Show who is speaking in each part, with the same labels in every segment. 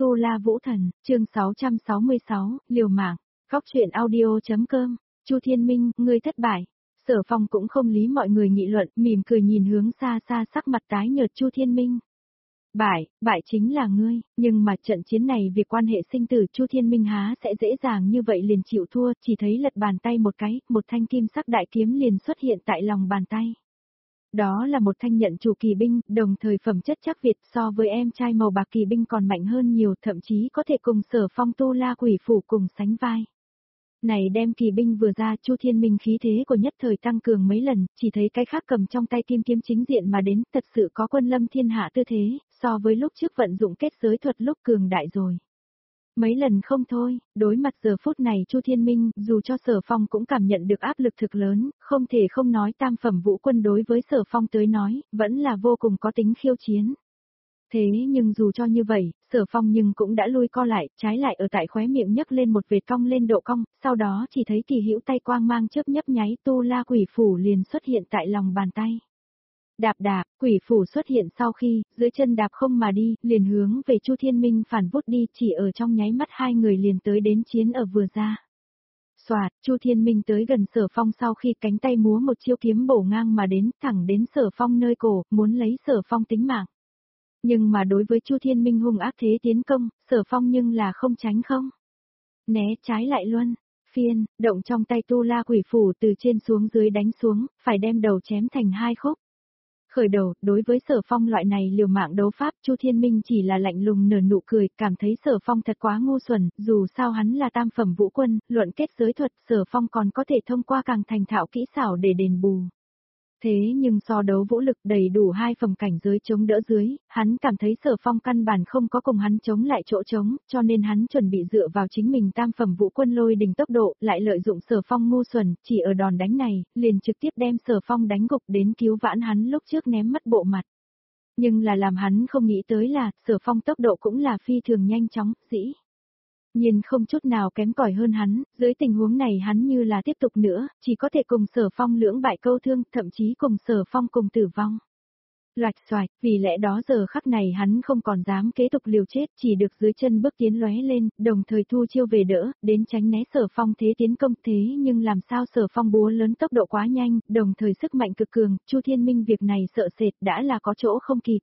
Speaker 1: Tu La Vũ Thần, chương 666, liều mạng, góc truyện audio.com, Chu Thiên Minh, ngươi thất bại. Sở Phong cũng không lý mọi người nghị luận, mỉm cười nhìn hướng xa xa sắc mặt tái nhợt Chu Thiên Minh. Bại chính là ngươi, nhưng mà trận chiến này việc quan hệ sinh tử Chu Thiên Minh há sẽ dễ dàng như vậy liền chịu thua, chỉ thấy lật bàn tay một cái, một thanh kim sắc đại kiếm liền xuất hiện tại lòng bàn tay. Đó là một thanh nhận chủ kỳ binh, đồng thời phẩm chất chắc Việt so với em trai màu bạc kỳ binh còn mạnh hơn nhiều, thậm chí có thể cùng Sở Phong Tu La Quỷ Phủ cùng sánh vai. Này đem kỳ binh vừa ra, Chu Thiên Minh khí thế của nhất thời tăng cường mấy lần, chỉ thấy cái khác cầm trong tay kim kiếm chính diện mà đến, thật sự có quân lâm thiên hạ tư thế, so với lúc trước vận dụng kết giới thuật lúc cường đại rồi. Mấy lần không thôi, đối mặt giờ phút này Chu Thiên Minh, dù cho Sở Phong cũng cảm nhận được áp lực thực lớn, không thể không nói tam phẩm vũ quân đối với Sở Phong tới nói, vẫn là vô cùng có tính khiêu chiến. Thế nhưng dù cho như vậy, Sở Phong nhưng cũng đã lui co lại, trái lại ở tại khóe miệng nhấc lên một vệt cong lên độ cong, sau đó chỉ thấy kỳ hữu tay quang mang chớp nhấp nháy Tu La Quỷ Phủ liền xuất hiện tại lòng bàn tay. Đạp, quỷ phủ xuất hiện sau khi, dưới chân đạp không mà đi, liền hướng về Chu Thiên Minh phản vút đi, chỉ ở trong nháy mắt hai người liền tới đến chiến ở vừa ra. Soạt, Chu Thiên Minh tới gần Sở Phong sau khi cánh tay múa một chiêu kiếm bổ ngang mà đến, thẳng đến Sở Phong nơi cổ, muốn lấy Sở Phong tính mạng. Nhưng mà đối với Chu Thiên Minh hung ác thế tiến công, Sở Phong nhưng là không tránh không. Né trái lại luân, phiên, động trong tay Tu La Quỷ Phủ từ trên xuống dưới đánh xuống, phải đem đầu chém thành hai khúc. Khởi đầu, đối với Sở Phong loại này liều mạng đấu pháp, Chu Thiên Minh chỉ là lạnh lùng nở nụ cười, cảm thấy Sở Phong thật quá ngu xuẩn, dù sao hắn là tam phẩm vũ quân, luận kết giới thuật, Sở Phong còn có thể thông qua càng thành thạo kỹ xảo để đền bù. Thế nhưng so đấu vũ lực đầy đủ hai phẩm cảnh giới chống đỡ dưới, hắn cảm thấy Sở Phong căn bản không có cùng hắn chống lại chỗ trống, cho nên hắn chuẩn bị dựa vào chính mình tam phẩm vũ quân lôi đỉnh tốc độ, lại lợi dụng Sở Phong ngu xuẩn, chỉ ở đòn đánh này, liền trực tiếp đem Sở Phong đánh gục đến cứu vãn hắn lúc trước ném mất bộ mặt. Nhưng là làm hắn không nghĩ tới là, Sở Phong tốc độ cũng là phi thường nhanh chóng, dĩ nhiên không chút nào kém cỏi hơn hắn, dưới tình huống này hắn như là tiếp tục nữa, chỉ có thể cùng Sở Phong lưỡng bại câu thương, thậm chí cùng Sở Phong cùng tử vong. Loạch xoạch, vì lẽ đó giờ khắc này hắn không còn dám kế tục liều chết, chỉ được dưới chân bước tiến lóe lên, đồng thời thu chiêu về đỡ, đến tránh né Sở Phong thế tiến công thế nhưng làm sao Sở Phong búa lớn tốc độ quá nhanh, đồng thời sức mạnh cực cường, Chu Thiên Minh việc này sợ sệt đã là có chỗ không kịp.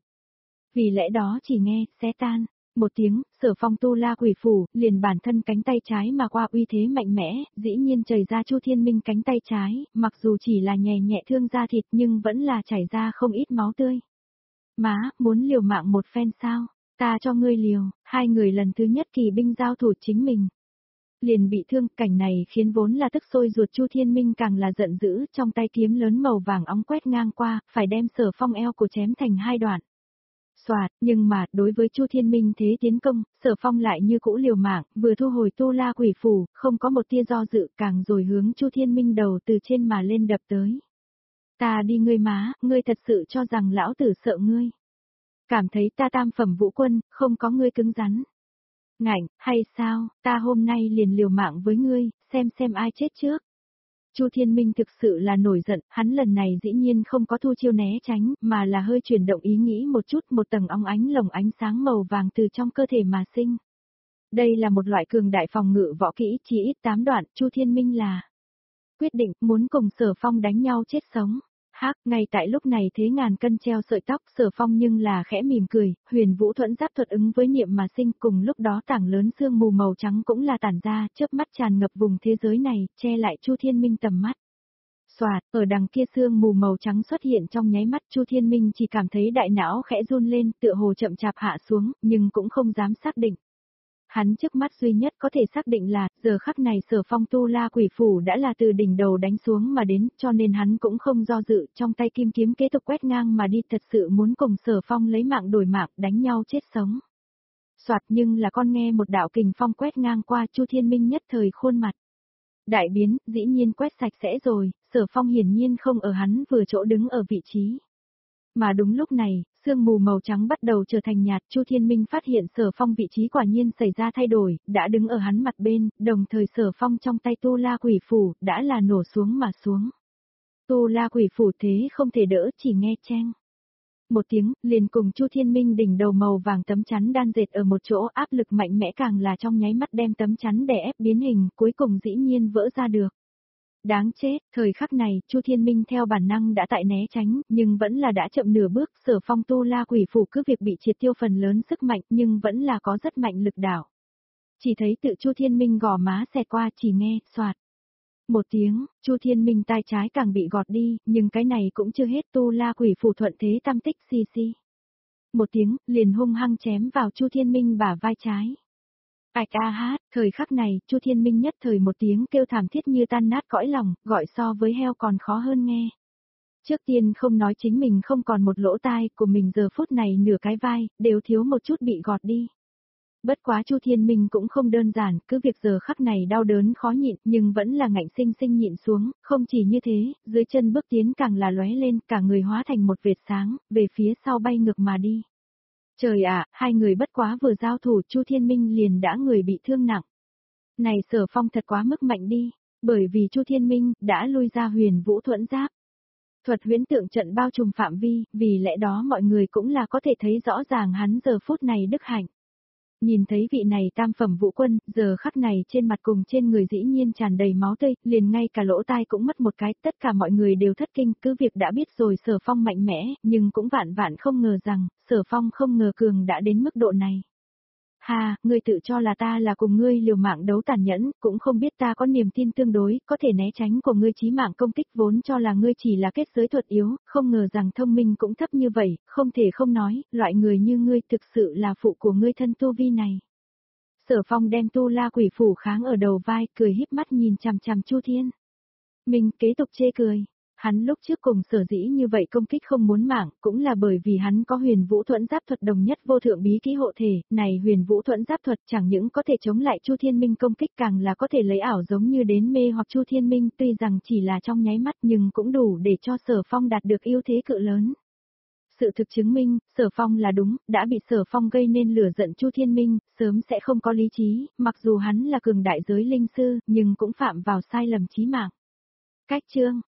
Speaker 1: Vì lẽ đó chỉ nghe, xé tan. Một tiếng, Sở Phong Tu La Quỷ Phủ, liền bản thân cánh tay trái mà qua uy thế mạnh mẽ, dĩ nhiên chảy ra Chu Thiên Minh cánh tay trái, mặc dù chỉ là nhẹ nhẹ thương da thịt nhưng vẫn là chảy ra không ít máu tươi. Má, muốn liều mạng một phen sao? Ta cho ngươi liều, hai người lần thứ nhất kỳ binh giao thủ chính mình. Liền bị thương, cảnh này khiến vốn là tức sôi ruột Chu Thiên Minh càng là giận dữ, trong tay kiếm lớn màu vàng óng quét ngang qua, phải đem Sở Phong eo của chém thành hai đoạn. Soạt, nhưng mà, đối với Chu Thiên Minh thế tiến công, Sở Phong lại như cũ liều mạng, vừa thu hồi Tu La Quỷ Phủ, không có một tia do dự, càng rồi hướng Chu Thiên Minh đầu từ trên mà lên đập tới. Ta đi ngươi má, ngươi thật sự cho rằng lão tử sợ ngươi. Cảm thấy ta tam phẩm vũ quân, không có ngươi cứng rắn. Ngạnh, hay sao, ta hôm nay liền liều mạng với ngươi, xem ai chết trước. Chu Thiên Minh thực sự là nổi giận, hắn lần này dĩ nhiên không có thu chiêu né tránh, mà là hơi chuyển động ý nghĩ một chút, một tầng óng ánh lồng ánh sáng màu vàng từ trong cơ thể mà sinh. Đây là một loại cường đại phòng ngự võ kỹ, chỉ ít 8 đoạn, Chu Thiên Minh là quyết định muốn cùng Sở Phong đánh nhau chết sống. Ngay tại lúc này thế ngàn cân treo sợi tóc, Sở Phong nhưng là khẽ mỉm cười, huyền vũ thuẫn giáp thuật ứng với niệm mà sinh, cùng lúc đó tảng lớn sương mù màu trắng cũng là tản ra, chớp mắt tràn ngập vùng thế giới này, che lại Chu Thiên Minh tầm mắt. Soạt, ở đằng kia sương mù màu trắng xuất hiện trong nháy mắt, Chu Thiên Minh chỉ cảm thấy đại não khẽ run lên, tựa hồ chậm chạp hạ xuống, nhưng cũng không dám xác định. Hắn trước mắt duy nhất có thể xác định là, giờ khắc này Sở Phong Tu La Quỷ Phủ đã là từ đỉnh đầu đánh xuống mà đến, cho nên hắn cũng không do dự, trong tay kim kiếm kế tục quét ngang mà đi, thật sự muốn cùng Sở Phong lấy mạng đổi mạng, đánh nhau chết sống. Soạt, nhưng là con nghe một đạo kình phong quét ngang qua, Chu Thiên Minh nhất thời khuôn mặt đại biến, dĩ nhiên quét sạch sẽ rồi, Sở Phong hiển nhiên không ở hắn vừa chỗ đứng ở vị trí. Mà đúng lúc này, sương mù màu trắng bắt đầu trở thành nhạt, Chu Thiên Minh phát hiện Sở Phong vị trí quả nhiên xảy ra thay đổi, đã đứng ở hắn mặt bên, đồng thời Sở Phong trong tay Tu La Quỷ Phủ, đã là nổ xuống mà xuống. Tu La Quỷ Phủ thế không thể đỡ, chỉ nghe cheng. Một tiếng, liền cùng Chu Thiên Minh đỉnh đầu màu vàng tấm chắn đan dệt ở một chỗ, áp lực mạnh mẽ càng là trong nháy mắt đem tấm chắn đè ép biến hình, cuối cùng dĩ nhiên vỡ ra được. Đáng chết, thời khắc này, Chu Thiên Minh theo bản năng đã tại né tránh, nhưng vẫn là đã chậm nửa bước, Sở Phong tu la quỷ phủ cứ việc bị triệt tiêu phần lớn sức mạnh nhưng vẫn là có rất mạnh lực đảo. Chỉ thấy tự Chu Thiên Minh gò má xẹt qua, chỉ nghe, xoạt. Một tiếng, Chu Thiên Minh tai trái càng bị gọt đi, nhưng cái này cũng chưa hết, tu la quỷ phủ thuận thế tam tích xì xì. Một tiếng, liền hung hăng chém vào Chu Thiên Minh bả vai trái. Ạch a hát, thời khắc này, Chu Thiên Minh nhất thời một tiếng kêu thảm thiết như tan nát cõi lòng, gọi so với heo còn khó hơn nghe. Trước tiên không nói chính mình không còn một lỗ tai, của mình giờ phút này nửa cái vai, đều thiếu một chút bị gọt đi. Bất quá Chu Thiên Minh cũng không đơn giản, cứ việc giờ khắc này đau đớn khó nhịn, nhưng vẫn là ngạnh sinh sinh nhịn xuống, không chỉ như thế, dưới chân bước tiến càng là lóe lên, cả người hóa thành một vệt sáng, về phía sau bay ngược mà đi. Trời ạ, hai người bất quá vừa giao thủ, Chu Thiên Minh liền đã người bị thương nặng. Này Sở Phong thật quá mức mạnh đi, bởi vì Chu Thiên Minh đã lui ra Huyền Vũ Thuẫn Giáp. Thuật huyễn tượng trận bao trùm phạm vi, vì lẽ đó mọi người cũng là có thể thấy rõ ràng hắn giờ phút này đức hạnh. Nhìn thấy vị này tam phẩm vũ quân, giờ khắc này trên mặt cùng trên người dĩ nhiên tràn đầy máu tươi, liền ngay cả lỗ tai cũng mất một cái, tất cả mọi người đều thất kinh, cứ việc đã biết rồi Sở Phong mạnh mẽ, nhưng cũng vạn vạn không ngờ rằng, Sở Phong không ngờ cường đã đến mức độ này. Ha, ngươi tự cho là ta là cùng ngươi liều mạng đấu tàn nhẫn, cũng không biết ta có niềm tin tương đối, có thể né tránh của ngươi chí mạng công kích, vốn cho là ngươi chỉ là kết giới thuật yếu, không ngờ rằng thông minh cũng thấp như vậy, không thể không nói, loại người như ngươi thực sự là phụ của ngươi thân tu vi này. Sở Phong đem tu la quỷ phủ kháng ở đầu vai, cười híp mắt nhìn chằm chằm Chu Thiên Minh, kế tục chê cười. Hắn lúc trước cùng sở dĩ như vậy công kích không muốn mạng, cũng là bởi vì hắn có Huyền Vũ Thuẫn Giáp thuật đồng nhất vô thượng bí kỹ hộ thể, này Huyền Vũ Thuẫn Giáp thuật chẳng những có thể chống lại Chu Thiên Minh công kích, càng là có thể lấy ảo giống như đến mê hoặc Chu Thiên Minh, tuy rằng chỉ là trong nháy mắt nhưng cũng đủ để cho Sở Phong đạt được ưu thế cự lớn. Sự thực chứng minh, Sở Phong là đúng, đã bị Sở Phong gây nên lửa giận Chu Thiên Minh, sớm sẽ không có lý trí, mặc dù hắn là cường đại giới linh sư, nhưng cũng phạm vào sai lầm chí mạng. Cách chương